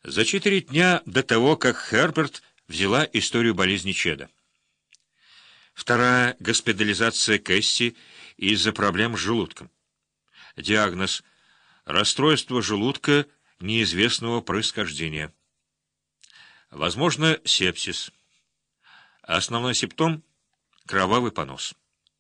За 4 дня до того, как Херберт взяла историю болезни Чеда. Вторая госпитализация Кэсси из-за проблем с желудком. Диагноз — расстройство желудка неизвестного происхождения. Возможно, сепсис. Основной симптом — кровавый понос.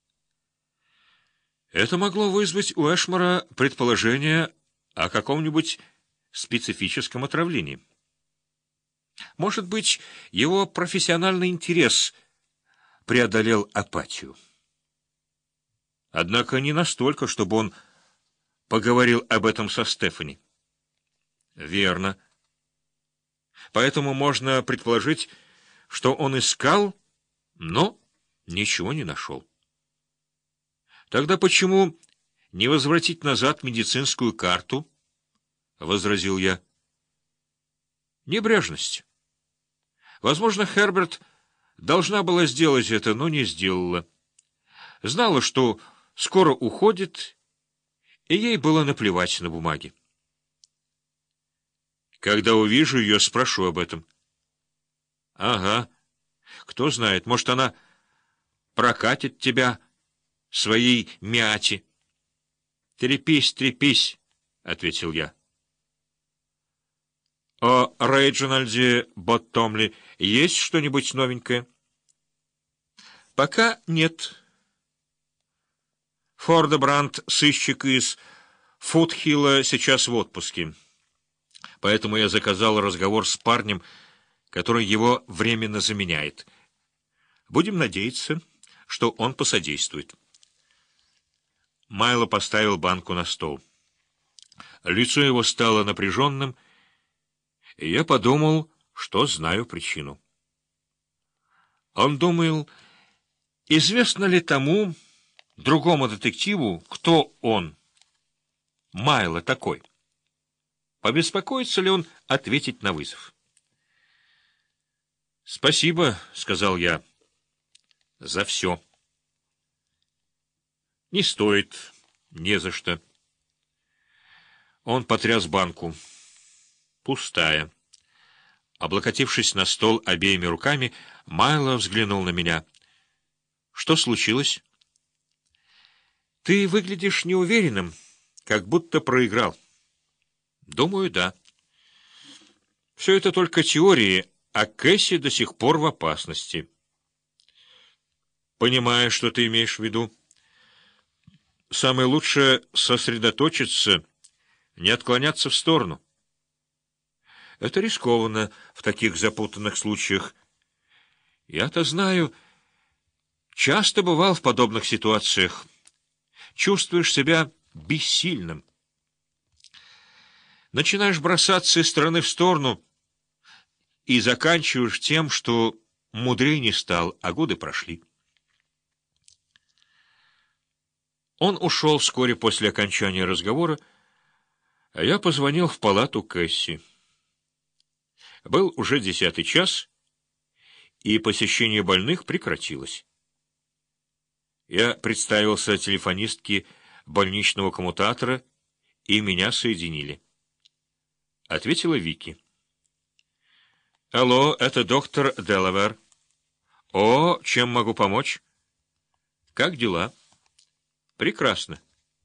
Это могло вызвать у Эшмора предположение о каком-нибудь специфическом отравлении. Может быть, его профессиональный интерес преодолел апатию. Однако не настолько, чтобы он поговорил об этом со Стефани. Верно. Поэтому можно предположить, что он искал, но ничего не нашел. Тогда почему не возвратить назад медицинскую карту? — возразил я. Небрежность. Возможно, Херберт должна была сделать это, но не сделала. Знала, что скоро уходит, и ей было наплевать на бумаги. Когда увижу ее, спрошу об этом. Ага. Кто знает, может, она прокатит тебя своей мяти. Трепись, трепись, — ответил я. О Рейджинальде Боттомли есть что-нибудь новенькое? Пока нет. Фордебранд, сыщик из Футхилла, сейчас в отпуске. Поэтому я заказал разговор с парнем, который его временно заменяет. Будем надеяться, что он посодействует. Майло поставил банку на стол. Лицо его стало напряженным, и я подумал, что знаю причину. Он думал, известно ли тому другому детективу, кто он, Майло такой. Побеспокоится ли он ответить на вызов? — Спасибо, — сказал я, — за все. — Не стоит, не за что. Он потряс банку. Пустая. Облокотившись на стол обеими руками, Майло взглянул на меня. — Что случилось? — Ты выглядишь неуверенным, как будто проиграл. — Думаю, да. — Все это только теории, а Кэсси до сих пор в опасности. — Понимаю, что ты имеешь в виду. Самое лучшее — сосредоточиться, не отклоняться в сторону. Это рискованно в таких запутанных случаях. Я-то знаю, часто бывал в подобных ситуациях. Чувствуешь себя бессильным. Начинаешь бросаться из стороны в сторону и заканчиваешь тем, что мудрее не стал, а годы прошли. Он ушел вскоре после окончания разговора, а я позвонил в палату Кэсси. Был уже 10-й час, и посещение больных прекратилось. Я представился телефонистке больничного коммутатора, и меня соединили. Ответила Вики. «Алло, это доктор Делавер. О, чем могу помочь? Как дела?» «Прекрасно.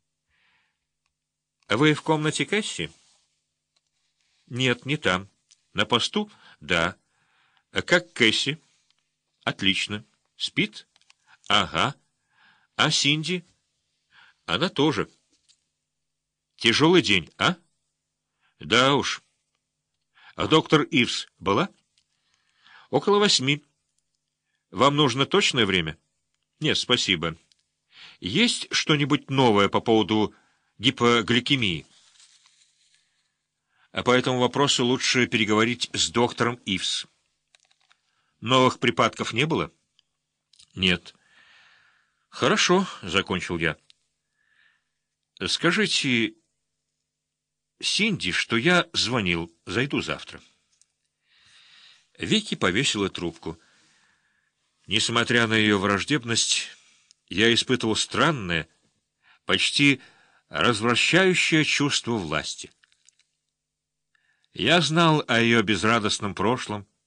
Вы в комнате Кэсси?» «Нет, не там. На посту?» «Да». «Как Кэсси?» «Отлично. Спит?» «Ага. А Синди?» «Она тоже». «Тяжелый день, а?» «Да уж». «А доктор Ивс была?» «Около 8. Вам нужно точное время?» «Нет, спасибо. Есть что-нибудь новое по поводу гипогликемии?» А по этому вопросу лучше переговорить с доктором Ивс. Новых припадков не было? Нет. Хорошо, — закончил я. Скажите Синди, что я звонил, зайду завтра. Вики повесила трубку. Несмотря на ее враждебность, я испытывал странное, почти развращающее чувство власти. Я знал о ее безрадостном прошлом,